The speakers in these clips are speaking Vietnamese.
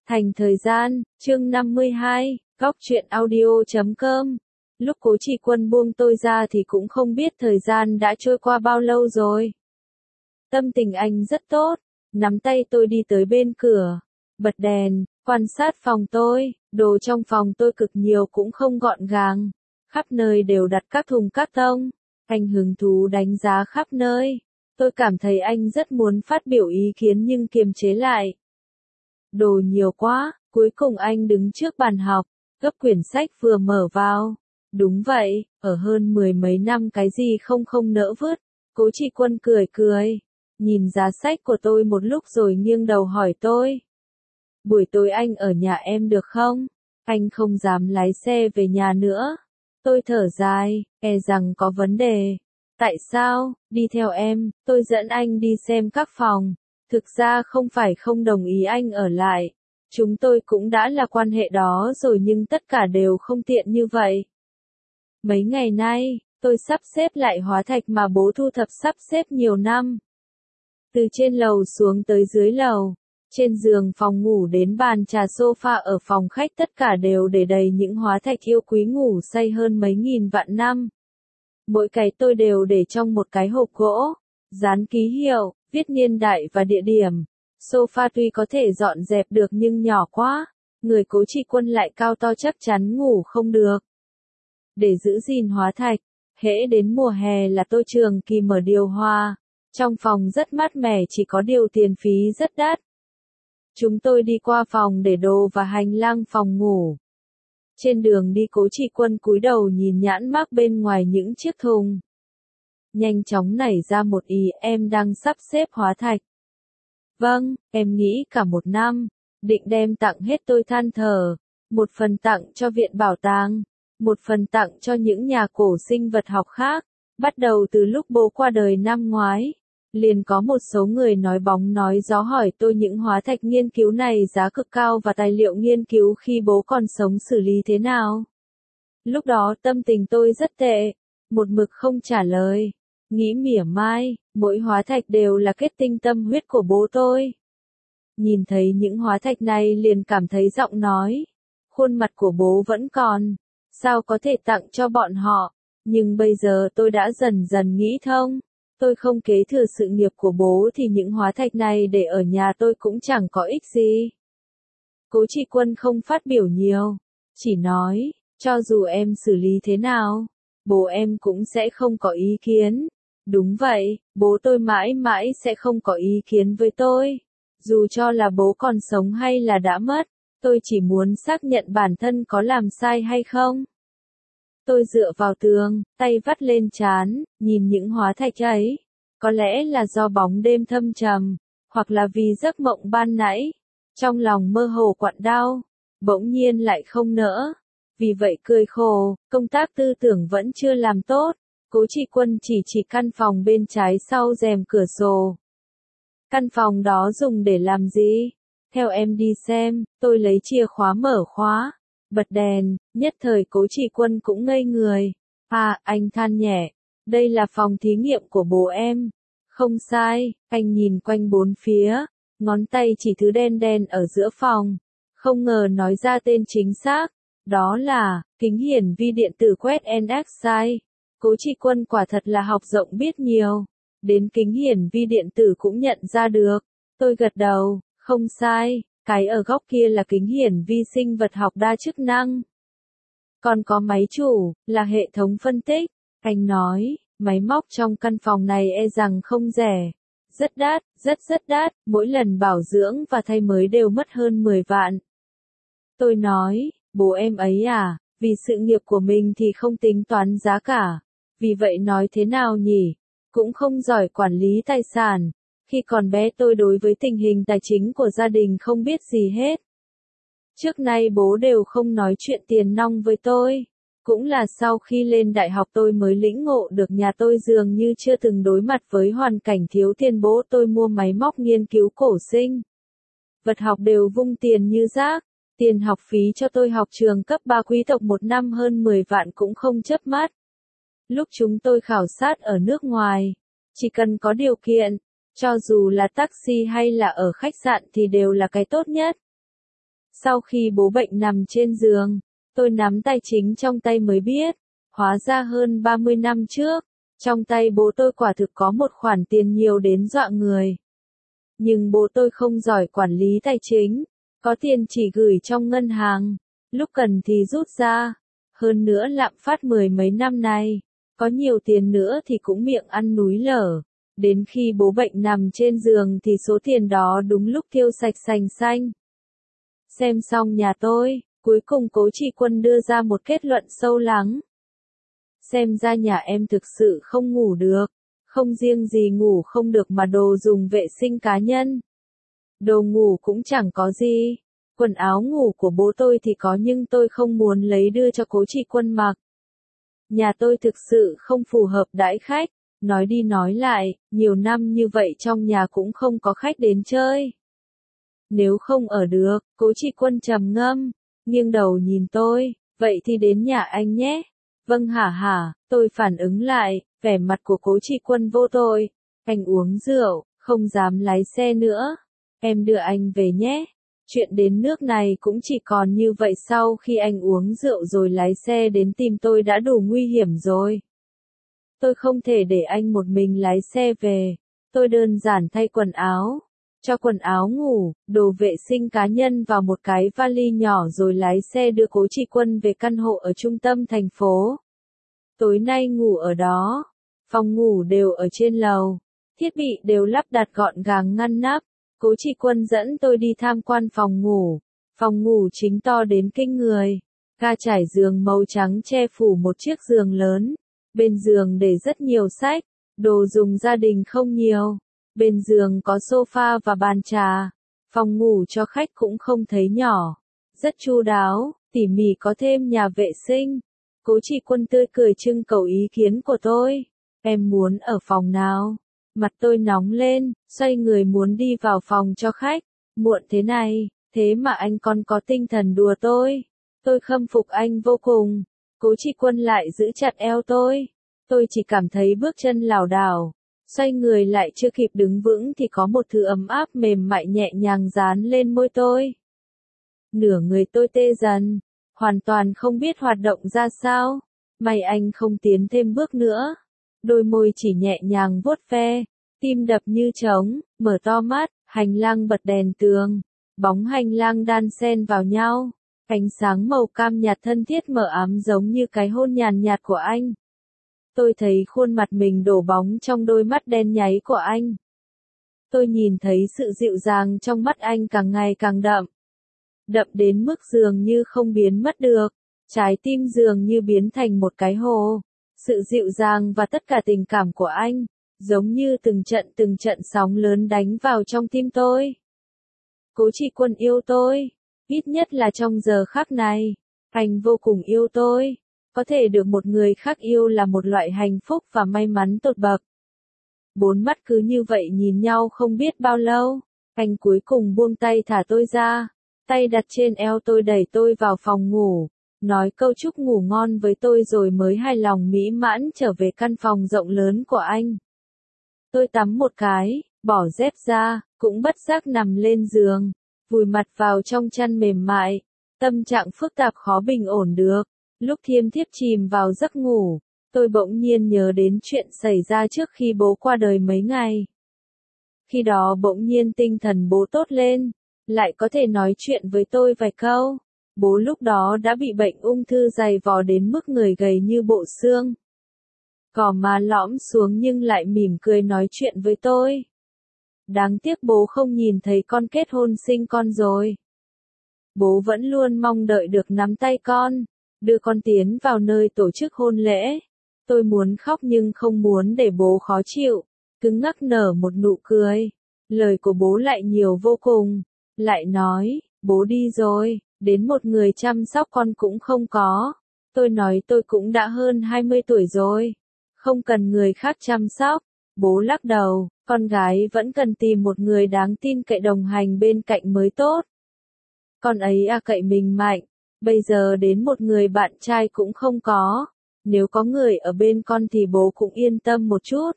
Thành thời gian, chương 52, góc truyện audio.com. Lúc Cố Trì Quân buông tôi ra thì cũng không biết thời gian đã trôi qua bao lâu rồi. Tâm tình anh rất tốt, nắm tay tôi đi tới bên cửa, bật đèn, quan sát phòng tôi, đồ trong phòng tôi cực nhiều cũng không gọn gàng, khắp nơi đều đặt các thùng cát tông. Anh hứng thú đánh giá khắp nơi. Tôi cảm thấy anh rất muốn phát biểu ý kiến nhưng kiềm chế lại. Đồ nhiều quá, cuối cùng anh đứng trước bàn học, gấp quyển sách vừa mở vào. Đúng vậy, ở hơn 10 mấy năm cái gì không nỡ vứt. Cố Trì Quân cười cười, nhìn giá sách của tôi một lúc rồi nghiêng đầu hỏi tôi. Buổi tối anh ở nhà em được không? Anh không dám lái xe về nhà nữa. Tôi thở dài, e rằng có vấn đề. Tại sao? Đi theo em, tôi dẫn anh đi xem các phòng. Thực ra không phải không đồng ý anh ở lại. Chúng tôi cũng đã là quan hệ đó rồi nhưng tất cả đều không tiện như vậy. Mấy ngày nay, tôi sắp xếp lại hóa thạch mà bố thu thập sắp xếp nhiều năm. Từ trên lầu xuống tới dưới lầu, trên giường phòng ngủ đến bàn trà sofa ở phòng khách tất cả đều để đầy những hóa thạch yêu quý ngủ say hơn mấy nghìn vạn năm. Mỗi cái tôi đều để trong một cái hộp gỗ, dán ký hiệu, viết niên đại và địa điểm. Sofa tuy có thể dọn dẹp được nhưng nhỏ quá, người Cố Trì Quân lại cao to chắc chắn ngủ không được. Để giữ gìn hóa thạch, hễ đến mùa hè là tôi trường kỳ mở điều hòa. Trong phòng rất mát mẻ chỉ có điều tiền phí rất đắt. Chúng tôi đi qua phòng để đồ và hành lang phòng ngủ. Trên đường đi Cố Trì Quân cúi đầu nhìn nhãn mác bên ngoài những chiếc thùng. Nhanh chóng nảy ra một ý, em đang sắp xếp hóa thạch. Vâng, em nghĩ cả một năm, định đem tặng hết. Tôi than thở, một phần tặng cho viện bảo tàng, một phần tặng cho những nhà cổ sinh vật học khác. Bắt đầu từ lúc bố qua đời năm ngoái, liền có một số người nói bóng nói gió hỏi tôi những hóa thạch nghiên cứu này giá cực cao và tài liệu nghiên cứu khi bố còn sống xử lý thế nào. Lúc đó tâm tình tôi rất tệ, một mực không trả lời, nghĩ mỉa mai, mỗi hóa thạch đều là kết tinh tâm huyết của bố tôi. Nhìn thấy những hóa thạch này liền cảm thấy giọng nói, khuôn mặt của bố vẫn còn, sao có thể tặng cho bọn họ, nhưng bây giờ tôi đã dần dần nghĩ thông. Tôi không kế thừa sự nghiệp của bố thì những hóa thạch này để ở nhà tôi cũng chẳng có ích gì. Cố Trì Quân không phát biểu nhiều, chỉ nói, cho dù em xử lý thế nào, bố em cũng sẽ không có ý kiến. Đúng vậy, bố tôi mãi mãi sẽ không có ý kiến với tôi. Dù cho là bố còn sống hay là đã mất, tôi chỉ muốn xác nhận bản thân có làm sai hay không. Tôi dựa vào tường, tay vắt lên trán, nhìn những hóa thạch ấy. Có lẽ là do bóng đêm thâm trầm, hoặc là vì giấc mộng ban nãy. Trong lòng mơ hồ quặn đau, bỗng nhiên lại không nỡ. Vì vậy cười khổ, công tác tư tưởng vẫn chưa làm tốt. Cố Trì Quân chỉ căn phòng bên trái sau rèm cửa sổ. Căn phòng đó dùng để làm gì? Theo em đi xem, tôi lấy chìa khóa mở khóa. Bật đèn, nhất thời Cố Trì Quân cũng ngây người. À, anh than nhẹ, đây là phòng thí nghiệm của bố em. Không sai, anh nhìn quanh bốn phía, ngón tay chỉ thứ đen đen ở giữa phòng. Không ngờ nói ra tên chính xác, đó là, kính hiển vi điện tử quét NXI. Cố Trì Quân quả thật là học rộng biết nhiều. Đến kính hiển vi điện tử cũng nhận ra được. Tôi gật đầu, không sai. Cái ở góc kia là kính hiển vi sinh vật học đa chức năng. Còn có máy chủ, là hệ thống phân tích. Anh nói, máy móc trong căn phòng này e rằng không rẻ. Rất đắt, rất đắt, mỗi lần bảo dưỡng và thay mới đều mất hơn 10 vạn. Tôi nói, bố em ấy à, vì sự nghiệp của mình thì không tính toán giá cả. Vì vậy nói thế nào nhỉ? Cũng không giỏi quản lý tài sản. Khi còn bé tôi đối với tình hình tài chính của gia đình không biết gì hết. Trước nay bố đều không nói chuyện tiền nong với tôi. Cũng là sau khi lên đại học tôi mới lĩnh ngộ được nhà tôi dường như chưa từng đối mặt với hoàn cảnh thiếu tiền. Bố tôi mua máy móc nghiên cứu cổ sinh. Vật học đều vung tiền như rác. Tiền học phí cho tôi học trường cấp 3 quý tộc một năm hơn 10 vạn cũng không chớp mắt. Lúc chúng tôi khảo sát ở nước ngoài, chỉ cần có điều kiện, cho dù là taxi hay là ở khách sạn thì đều là cái tốt nhất. Sau khi bố bệnh nằm trên giường, tôi nắm tay chính trong tay mới biết, hóa ra hơn 30 năm trước, trong tay bố tôi quả thực có một khoản tiền nhiều đến dọa người. Nhưng bố tôi không giỏi quản lý tài chính, có tiền chỉ gửi trong ngân hàng, lúc cần thì rút ra. Hơn nữa lạm phát mười mấy năm nay, có nhiều tiền nữa thì cũng miệng ăn núi lở. Đến khi bố bệnh nằm trên giường thì số tiền đó đúng lúc tiêu sạch sành xanh. Xem xong nhà tôi, cuối cùng Cố Tri Quân đưa ra một kết luận sâu lắng. Xem ra nhà em thực sự không ngủ được, không riêng gì ngủ không được mà đồ dùng vệ sinh cá nhân. Đồ ngủ cũng chẳng có gì. Quần áo ngủ của bố tôi thì có nhưng tôi không muốn lấy đưa cho Cố Tri Quân mặc. Nhà tôi thực sự không phù hợp đãi khách, nói đi nói lại, nhiều năm như vậy trong nhà cũng không có khách đến chơi. Nếu không ở được, Cố Tri Quân trầm ngâm, nghiêng đầu nhìn tôi, vậy thì đến nhà anh nhé. Vâng hả hả, tôi phản ứng lại, vẻ mặt của Cố Tri Quân vô tội. Anh uống rượu, không dám lái xe nữa. Em đưa anh về nhé. Chuyện đến nước này cũng chỉ còn như vậy, sau khi anh uống rượu rồi lái xe đến tìm tôi đã đủ nguy hiểm rồi. Tôi không thể để anh một mình lái xe về. Tôi đơn giản thay quần áo, cho quần áo ngủ, đồ vệ sinh cá nhân vào một cái vali nhỏ rồi lái xe đưa Cố Tri Quân về căn hộ ở trung tâm thành phố. Tối nay ngủ ở đó, phòng ngủ đều ở trên lầu, thiết bị đều lắp đặt gọn gàng ngăn nắp. Cố Tri Quân dẫn tôi đi tham quan phòng ngủ chính to đến kinh người, ga trải giường màu trắng che phủ một chiếc giường lớn, bên giường để rất nhiều sách, đồ dùng gia đình không nhiều, bên giường có sofa và bàn trà, phòng ngủ cho khách cũng không thấy nhỏ, rất chu đáo, tỉ mỉ, có thêm nhà vệ sinh. Cố Tri Quân tươi cười trưng cầu ý kiến của tôi, em muốn ở phòng nào? Mặt tôi nóng lên, xoay người muốn đi vào phòng cho khách. Muộn thế này, thế mà anh còn có tinh thần đùa tôi. Tôi khâm phục anh vô cùng. Cố Tri Quân lại giữ chặt eo tôi. Tôi chỉ cảm thấy bước chân lảo đảo. Xoay người lại chưa kịp đứng vững thì có một thứ ấm áp mềm mại nhẹ nhàng dán lên môi tôi. Nửa người tôi tê dần, hoàn toàn không biết hoạt động ra sao. May anh không tiến thêm bước nữa. Đôi môi chỉ nhẹ nhàng vuốt ve, tim đập như trống, mở to mắt, hành lang bật đèn tường, bóng hành lang đan xen vào nhau, ánh sáng màu cam nhạt thân thiết mờ ám giống như cái hôn nhàn nhạt của anh. Tôi thấy khuôn mặt mình đổ bóng trong đôi mắt đen nháy của anh. Tôi nhìn thấy sự dịu dàng trong mắt anh càng ngày càng đậm. Đậm đến mức dường như không biến mất được, trái tim dường như biến thành một cái hồ. Sự dịu dàng và tất cả tình cảm của anh, giống như từng trận sóng lớn đánh vào trong tim tôi. Cố Tri Quân yêu tôi, ít nhất là trong giờ khắc này, anh vô cùng yêu tôi. Có thể được một người khác yêu là một loại hạnh phúc và may mắn tột bậc. Bốn mắt cứ như vậy nhìn nhau không biết bao lâu, anh cuối cùng buông tay thả tôi ra, tay đặt trên eo tôi đẩy tôi vào phòng ngủ, nói câu chúc ngủ ngon với tôi rồi mới hài lòng mỹ mãn trở về căn phòng rộng lớn của anh. Tôi tắm một cái, bỏ dép ra, cũng bất giác nằm lên giường, vùi mặt vào trong chăn mềm mại, tâm trạng phức tạp khó bình ổn được. Lúc thiêm thiếp chìm vào giấc ngủ, tôi bỗng nhiên nhớ đến chuyện xảy ra trước khi bố qua đời mấy ngày. Khi đó bỗng nhiên tinh thần bố tốt lên, lại có thể nói chuyện với tôi vài câu. Bố lúc đó đã bị bệnh ung thư dày vò đến mức người gầy như bộ xương. Gò má lõm xuống nhưng lại mỉm cười nói chuyện với tôi. Đáng tiếc bố không nhìn thấy con kết hôn sinh con rồi. Bố vẫn luôn mong đợi được nắm tay con, đưa con tiến vào nơi tổ chức hôn lễ. Tôi muốn khóc nhưng không muốn để bố khó chịu, cứng ngắc nở một nụ cười. Lời của bố lại nhiều vô cùng, lại nói, bố đi rồi, đến một người chăm sóc con cũng không có. Tôi nói tôi cũng đã hơn 20 tuổi rồi, không cần người khác chăm sóc. Bố lắc đầu, con gái vẫn cần tìm một người đáng tin cậy đồng hành bên cạnh mới tốt. Con ấy cậy mình mạnh, bây giờ đến một người bạn trai cũng không có. Nếu có người ở bên con thì bố cũng yên tâm một chút.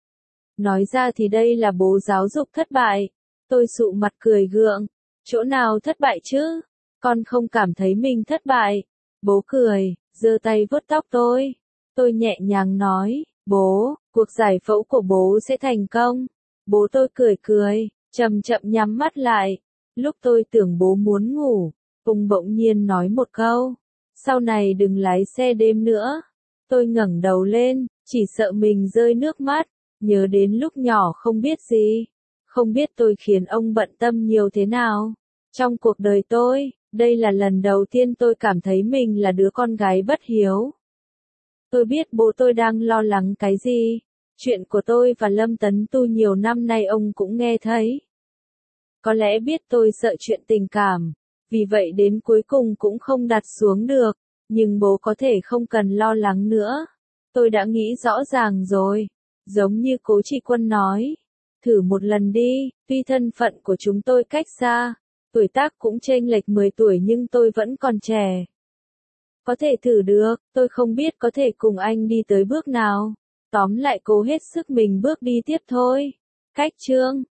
Nói ra thì đây là bố giáo dục thất bại. Tôi sụ mặt cười gượng. Chỗ nào thất bại chứ? Con không cảm thấy mình thất bại. Bố cười, giơ tay vuốt tóc tôi. Tôi nhẹ nhàng nói, bố, cuộc giải phẫu của bố sẽ thành công. Bố tôi cười cười, chậm chậm nhắm mắt lại. Lúc tôi tưởng bố muốn ngủ, ông bỗng nhiên nói một câu, sau này đừng lái xe đêm nữa. Tôi ngẩng đầu lên, chỉ sợ mình rơi nước mắt, nhớ đến lúc nhỏ không biết gì. Không biết tôi khiến ông bận tâm nhiều thế nào. Trong cuộc đời tôi, đây là lần đầu tiên tôi cảm thấy mình là đứa con gái bất hiếu. Tôi biết bố tôi đang lo lắng cái gì. Chuyện của tôi và Lâm Tấn Tu nhiều năm nay ông cũng nghe thấy. Có lẽ biết tôi sợ chuyện tình cảm, vì vậy đến cuối cùng cũng không đặt xuống được. Nhưng bố có thể không cần lo lắng nữa. Tôi đã nghĩ rõ ràng rồi. Giống như Cố Chỉ Quân nói. Thử một lần đi, tuy thân phận của chúng tôi cách xa. Tuổi tác cũng chênh lệch 10 tuổi nhưng tôi vẫn còn trẻ. Có thể thử được, tôi không biết có thể cùng anh đi tới bước nào. Tóm lại cố hết sức mình bước đi tiếp thôi. Cách chương